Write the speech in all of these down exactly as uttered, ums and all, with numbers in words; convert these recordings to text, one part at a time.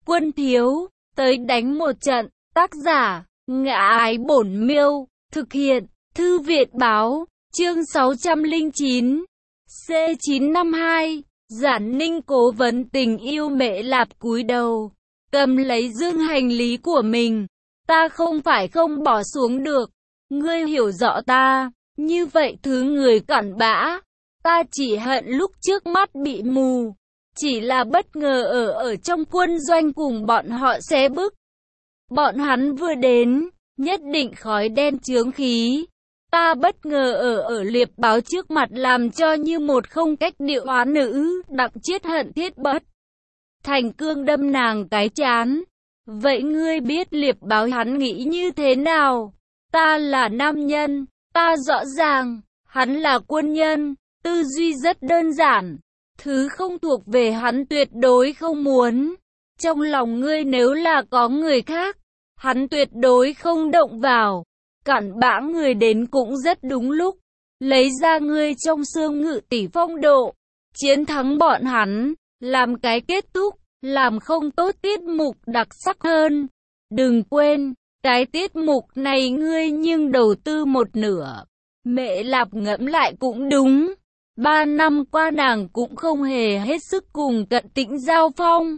Quân thiếu, tới đánh một trận. Tác giả, Ngã Ái Bổn Miêu. Thực hiện, Thư viện báo. Chương sáu trăm lẻ chín. C chín năm hai. Giản Ninh cố vấn tình yêu. Mẹ Lạp cúi đầu, cầm lấy dương hành lý của mình. Ta không phải không bỏ xuống được. Ngươi hiểu rõ ta. Như vậy thứ người cặn bã. Ta chỉ hận lúc trước mắt bị mù. Chỉ là bất ngờ ở ở trong quân doanh cùng bọn họ xé bức. Bọn hắn vừa đến, nhất định khói đen chướng khí. Ta bất ngờ ở ở liệp báo trước mặt làm cho như một không cách điệu hóa nữ, đặng chiết hận thiết bất. Thành cương đâm nàng cái chán. Vậy ngươi biết liệp báo hắn nghĩ như thế nào? Ta là nam nhân, ta rõ ràng, hắn là quân nhân, tư duy rất đơn giản. Thứ không thuộc về hắn tuyệt đối không muốn. Trong lòng ngươi nếu là có người khác, hắn tuyệt đối không động vào. Cặn bã người đến cũng rất đúng lúc. Lấy ra ngươi trong xương ngự tỷ phong độ. Chiến thắng bọn hắn, làm cái kết thúc, làm không tốt tiết mục đặc sắc hơn. Đừng quên, cái tiết mục này ngươi nhưng đầu tư một nửa. Mẹ Lạp ngẫm lại cũng đúng. Ba năm qua nàng cũng không hề hết sức cùng Cận Tĩnh giao phong.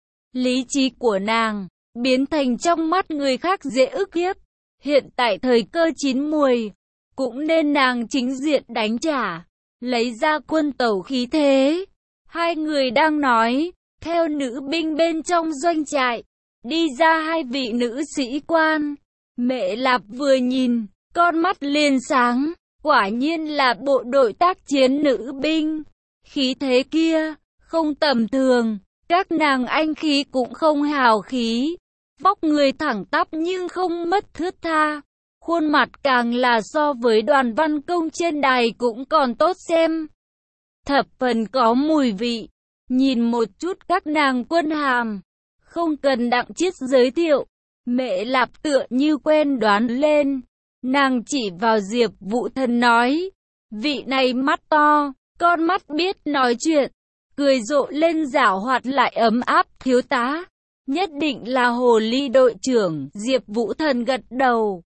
Lý trí của nàng biến thành trong mắt người khác dễ ức hiếp. Hiện tại thời cơ chín muồi, cũng nên nàng chính diện đánh trả, lấy ra quân tẩu khí thế. Hai người đang nói, theo nữ binh bên trong doanh trại, đi ra hai vị nữ sĩ quan. Mẹ Lạp vừa nhìn, con mắt liền sáng. Quả nhiên là bộ đội tác chiến nữ binh. Khí thế kia, không tầm thường. Các nàng anh khí cũng không hào khí. Vóc người thẳng tắp nhưng không mất thướt tha. Khuôn mặt càng là so với Đoàn Văn Công trên đài cũng còn tốt xem. Thập phần có mùi vị. Nhìn một chút các nàng quân hàm. Không cần đặng chiết giới thiệu. Mẹ Lạp tựa như quen đoán lên. Nàng chỉ vào Diệp Vũ Thần nói, vị này mắt to, con mắt biết nói chuyện, cười rộ lên giảo hoạt lại ấm áp. Thiếu tá, nhất định là hồ ly đội trưởng. Diệp Vũ Thần gật đầu,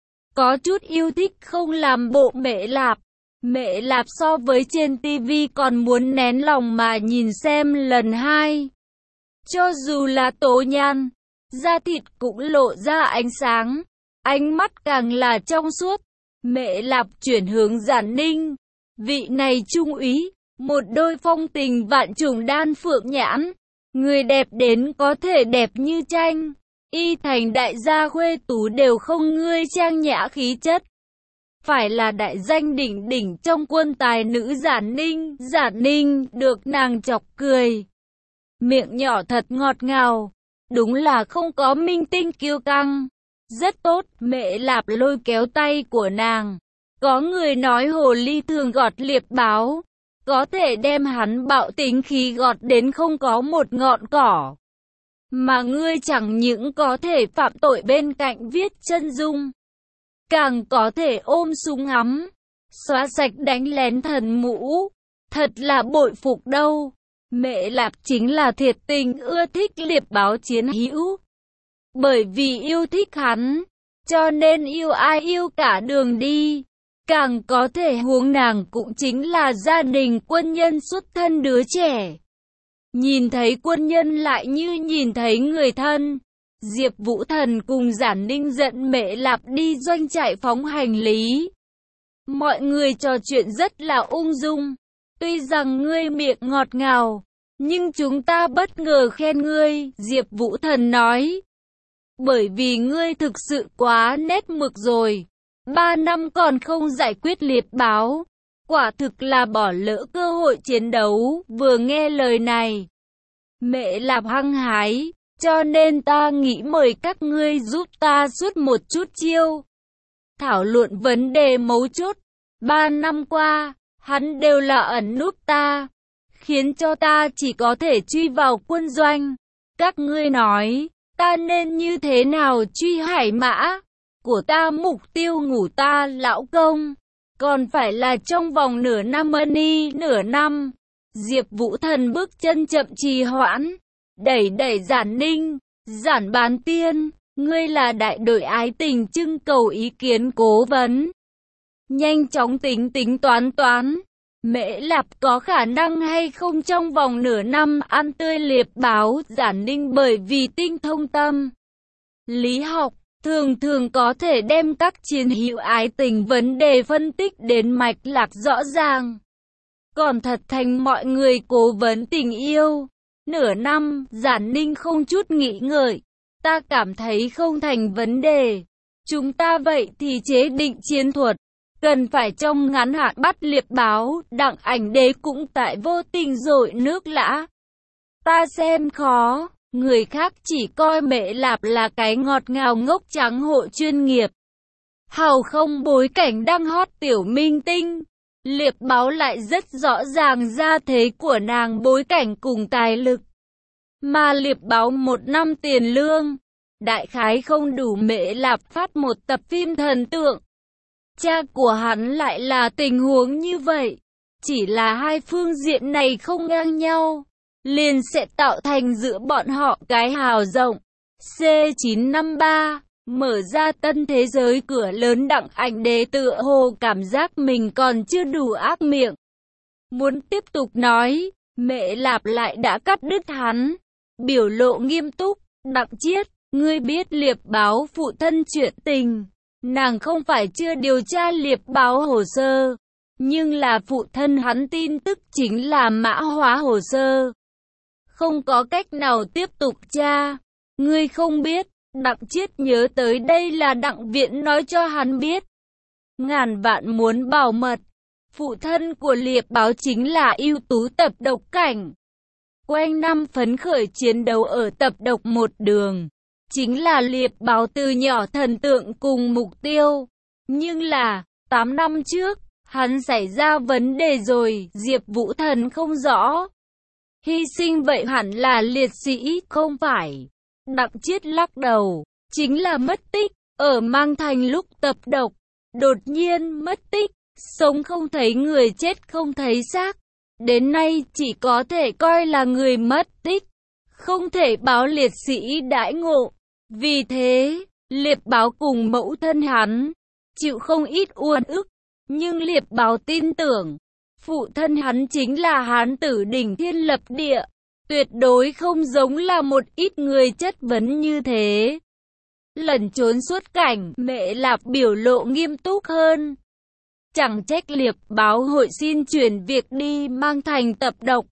có chút yêu thích không làm bộ. Mẹ Lạp, Mẹ Lạp so với trên tivi còn muốn nén lòng mà nhìn xem lần hai. Cho dù là tố nhan, da thịt cũng lộ ra ánh sáng. Ánh mắt càng là trong suốt. Mẹ Lạp chuyển hướng Giản Ninh. Vị này trung úy, một đôi phong tình vạn trùng đan phượng nhãn. Người đẹp đến có thể đẹp như tranh. Y thành đại gia khuê tú đều không ngươi trang nhã khí chất. Phải là đại danh đỉnh đỉnh trong quân tài nữ Giản Ninh. Giản Ninh được nàng chọc cười. Miệng nhỏ thật ngọt ngào. Đúng là không có minh tinh kiêu căng. Rất tốt. Mẹ Lạp lôi kéo tay của nàng. Có người nói hồ ly thường gọt liệp báo, có thể đem hắn bạo tính khí gọt đến không có một ngọn cỏ. Mà ngươi chẳng những có thể phạm tội bên cạnh viết chân dung, càng có thể ôm súng ngắm, xóa sạch đánh lén thần mũ. Thật là bội phục đâu. Mẹ Lạp chính là thiệt tình ưa thích liệp báo chiến hữu. Bởi vì yêu thích hắn, cho nên yêu ai yêu cả đường đi. Càng có thể huống nàng cũng chính là gia đình quân nhân xuất thân đứa trẻ. Nhìn thấy quân nhân lại như nhìn thấy người thân. Diệp Vũ Thần cùng Giản Ninh dẫn Mẹ Lạp đi doanh trại phóng hành lý. Mọi người trò chuyện rất là ung dung. Tuy rằng ngươi miệng ngọt ngào, nhưng chúng ta bất ngờ khen ngươi, Diệp Vũ Thần nói. Bởi vì ngươi thực sự quá nét mực rồi. Ba năm còn không giải quyết liệp báo. Quả thực là bỏ lỡ cơ hội chiến đấu. Vừa nghe lời này, Mẹ Lạp hăng hái. Cho nên ta nghĩ mời các ngươi giúp ta suốt một chút chiêu. Thảo luận vấn đề mấu chốt. Ba năm qua, hắn đều là ẩn núp ta, khiến cho ta chỉ có thể truy vào quân doanh. Các ngươi nói, ta nên như thế nào truy hải mã của ta? Mục tiêu ngủ ta lão công, còn phải là trong vòng nửa năm ân y nửa năm. Diệp Vũ Thần bước chân chậm trì hoãn. đẩy đẩy Giản Ninh. Giản Bán Tiên, ngươi là đại đội ái tình trưng cầu ý kiến cố vấn. Nhanh chóng tính tính toán toán. Mễ Lạp có khả năng hay không trong vòng nửa năm ăn tươi liệp báo. Giản Ninh bởi vì tinh thông tâm lý học, thường thường có thể đem các chiến hữu ái tình vấn đề phân tích đến mạch lạc rõ ràng. Còn thật thành mọi người cố vấn tình yêu. Nửa năm, Giản Ninh không chút nghĩ ngợi. Ta cảm thấy không thành vấn đề. Chúng ta vậy thì chế định chiến thuật. Cần phải trong ngắn hạn bắt liệp báo. Đặng Ảnh Đế cũng tại vô tình dội nước lã. Ta xem khó. Người khác chỉ coi Mễ Lạp là cái ngọt ngào ngốc trắng hộ chuyên nghiệp. Hào không bối cảnh đang hot tiểu minh tinh. Liệp báo lại rất rõ ràng ra thế của nàng, bối cảnh cùng tài lực. Mà liệp báo một năm tiền lương, đại khái không đủ Mễ Lạp phát một tập phim thần tượng. Cha của hắn lại là tình huống như vậy. Chỉ là hai phương diện này không ngang nhau, liền sẽ tạo thành giữa bọn họ cái hào rộng. C chín năm ba mở ra tân thế giới cửa lớn. Đặng Ảnh Đế tựa hồ cảm giác mình còn chưa đủ ác miệng. Muốn tiếp tục nói, Mễ Lạp lại đã cắt đứt hắn. Biểu lộ nghiêm túc, Đặng Chiết, ngươi biết liệp báo phụ thân chuyện tình. Nàng không phải chưa điều tra liệp báo hồ sơ, nhưng là phụ thân hắn tin tức chính là mã hóa hồ sơ. Không có cách nào tiếp tục tra. Ngươi không biết. Đặng Chiết nhớ tới đây là Đặng Viễn nói cho hắn biết. Ngàn vạn muốn bảo mật. Phụ thân của liệp báo chính là ưu tú tập độc cảnh. Quanh năm phấn khởi chiến đấu ở tập độc một đường. Chính là liệp báo từ nhỏ thần tượng cùng mục tiêu. Nhưng là, tám năm trước, hắn xảy ra vấn đề rồi. Diệp Vũ Thần không rõ. Hy sinh vậy hẳn là liệt sĩ, không phải. Đặng Chiết lắc đầu, chính là mất tích, ở Mang Thành lúc tập độc, đột nhiên mất tích, sống không thấy người, chết không thấy xác. Đến nay chỉ có thể coi là người mất tích, không thể báo liệt sĩ đãi ngộ. Vì thế, liệp báo cùng mẫu thân hắn, chịu không ít uất ức, nhưng liệp báo tin tưởng, phụ thân hắn chính là hán tử đỉnh thiên lập địa. Tuyệt đối không giống là một ít người chất vấn như thế. Lẩn trốn xuất cảnh, Mễ Lạp biểu lộ nghiêm túc hơn. Chẳng trách liệp báo hội xin chuyển việc đi Mang Thành tập độc.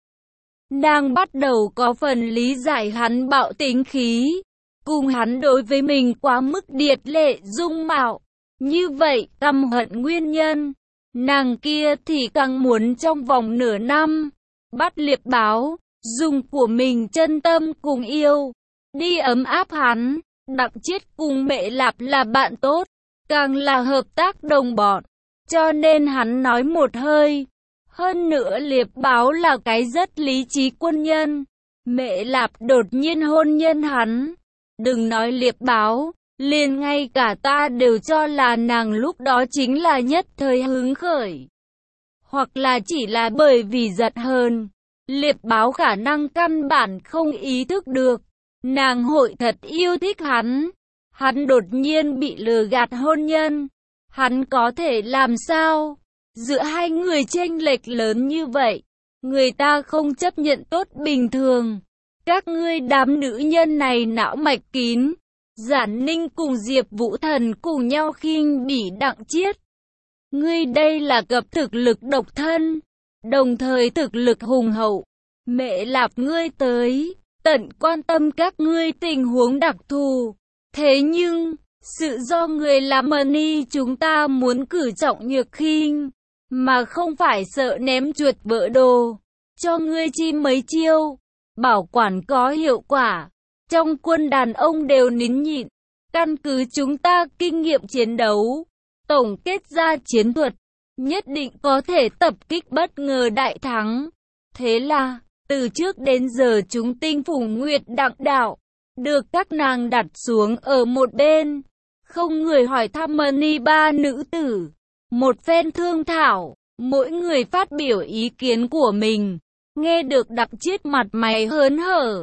Nàng bắt đầu có phần lý giải hắn bạo tính khí, cùng hắn đối với mình quá mức điệt lệ dung mạo. Như vậy, căm hận nguyên nhân. Nàng kia thì càng muốn trong vòng nửa năm, bắt liệp báo. Dùng của mình chân tâm cùng yêu, đi ấm áp hắn. Đặng Chiết cùng Mễ Lạp là bạn tốt, càng là hợp tác đồng bọn, cho nên hắn nói một hơi. Hơn nữa liệp báo là cái rất lý trí quân nhân. Mễ Lạp đột nhiên hôn nhân hắn. Đừng nói liệp báo, liền ngay cả ta đều cho là nàng lúc đó chính là nhất thời hứng khởi, hoặc là chỉ là bởi vì giận hờn. Liệp báo khả năng căn bản không ý thức được, nàng hội thật yêu thích hắn. Hắn đột nhiên bị lừa gạt hôn nhân, hắn có thể làm sao? Giữa hai người chênh lệch lớn như vậy, người ta không chấp nhận tốt bình thường. Các ngươi đám nữ nhân này não mạch kín. Giản Ninh cùng Diệp Vũ Thần cùng nhau khinh bỉ Đặng Chiết. Ngươi đây là gặp thực lực độc thân, đồng thời thực lực hùng hậu. Mễ Lạp ngươi tới, tận quan tâm các ngươi tình huống đặc thù. Thế nhưng, sự do người làm money chúng ta muốn cử trọng nhược khinh, mà không phải sợ ném chuột vỡ đồ. Cho ngươi chi mấy chiêu, bảo quản có hiệu quả. Trong quân đàn ông đều nín nhịn, căn cứ chúng ta kinh nghiệm chiến đấu, tổng kết ra chiến thuật, nhất định có thể tập kích bất ngờ đại thắng. Thế là, từ trước đến giờ chúng tinh phủ Nguyệt Đặng Đạo, được các nàng đặt xuống ở một bên, không người hỏi thăm money ba nữ tử. Một phen thương thảo, mỗi người phát biểu ý kiến của mình, nghe được Đặng Chiết mặt mày hớn hở.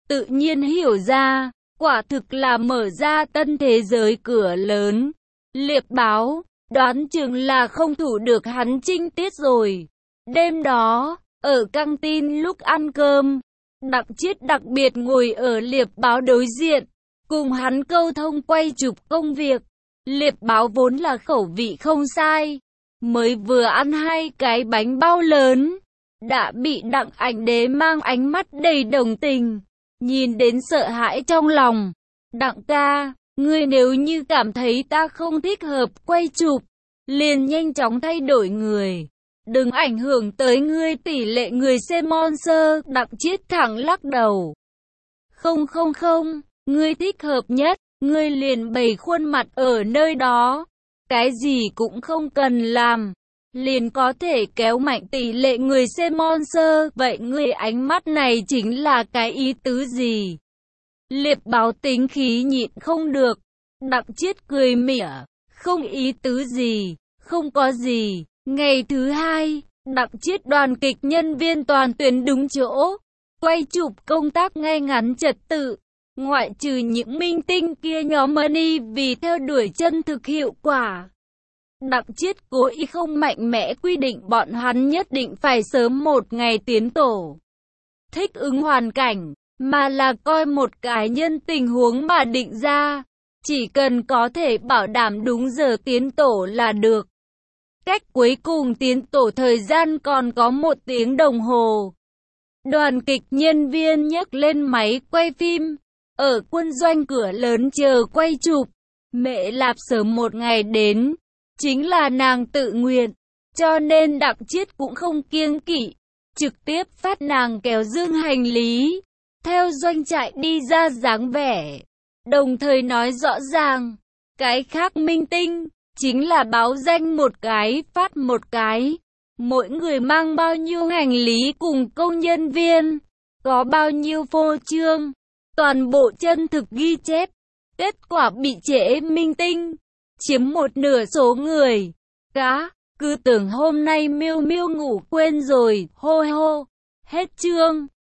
tự nhiên hiểu ra, quả thực là mở ra tân thế giới cửa lớn. Liệp báo, đoán chừng là không thủ được hắn trinh tiết rồi. Đêm đó, ở căng tin lúc ăn cơm, Đặng Chiết đặc biệt ngồi ở Liệp báo đối diện, cùng hắn câu thông quay chụp công việc. Liệp báo vốn là khẩu vị không sai, mới vừa ăn hai cái bánh bao lớn, đã bị Đặng Ảnh Đế mang ánh mắt đầy đồng tình, nhìn đến sợ hãi trong lòng. Đặng ca, ngươi nếu như cảm thấy ta không thích hợp quay chụp, liền nhanh chóng thay đổi người. Đừng ảnh hưởng tới ngươi tỷ lệ người xem sponsor. Đặng Chiết thẳng lắc đầu. Không không không, ngươi thích hợp nhất, ngươi liền bày khuôn mặt ở nơi đó. Cái gì cũng không cần làm, liền có thể kéo mạnh tỷ lệ người xem sponsor. Vậy ngươi ánh mắt này chính là cái ý tứ gì? Liệp báo tính khí nhịn không được. Đặng Chiết cười mỉa, không ý tứ gì, không có gì. Ngày thứ hai, Đặng Chiết đoàn kịch nhân viên toàn tuyến đúng chỗ, quay chụp công tác ngay ngắn trật tự. Ngoại trừ những minh tinh kia nhóm Money vì theo đuổi chân thực hiệu quả, Đặng Chiết cố ý không mạnh mẽ quy định bọn hắn nhất định phải sớm một ngày tiến tổ, thích ứng hoàn cảnh, mà là coi một cái nhân tình huống mà định ra, chỉ cần có thể bảo đảm đúng giờ tiến tổ là được. Cách cuối cùng tiến tổ thời gian còn có một tiếng đồng hồ. Đoàn kịch nhân viên nhấc lên máy quay phim, ở quân doanh cửa lớn chờ quay chụp. Mẹ Lạp sớm một ngày đến, chính là nàng tự nguyện, cho nên Đặng Chiết cũng không kiêng kỵ, trực tiếp phát nàng kéo dương hành lý, theo doanh trại đi ra dáng vẻ, đồng thời nói rõ ràng, cái khác minh tinh, chính là báo danh một cái, phát một cái, mỗi người mang bao nhiêu hành lý cùng công nhân viên, có bao nhiêu phô trương, toàn bộ chân thực ghi chép, kết quả bị trễ minh tinh, chiếm một nửa số người, cá, cứ tưởng hôm nay Miêu Miêu ngủ quên rồi, hô hô, hết chương.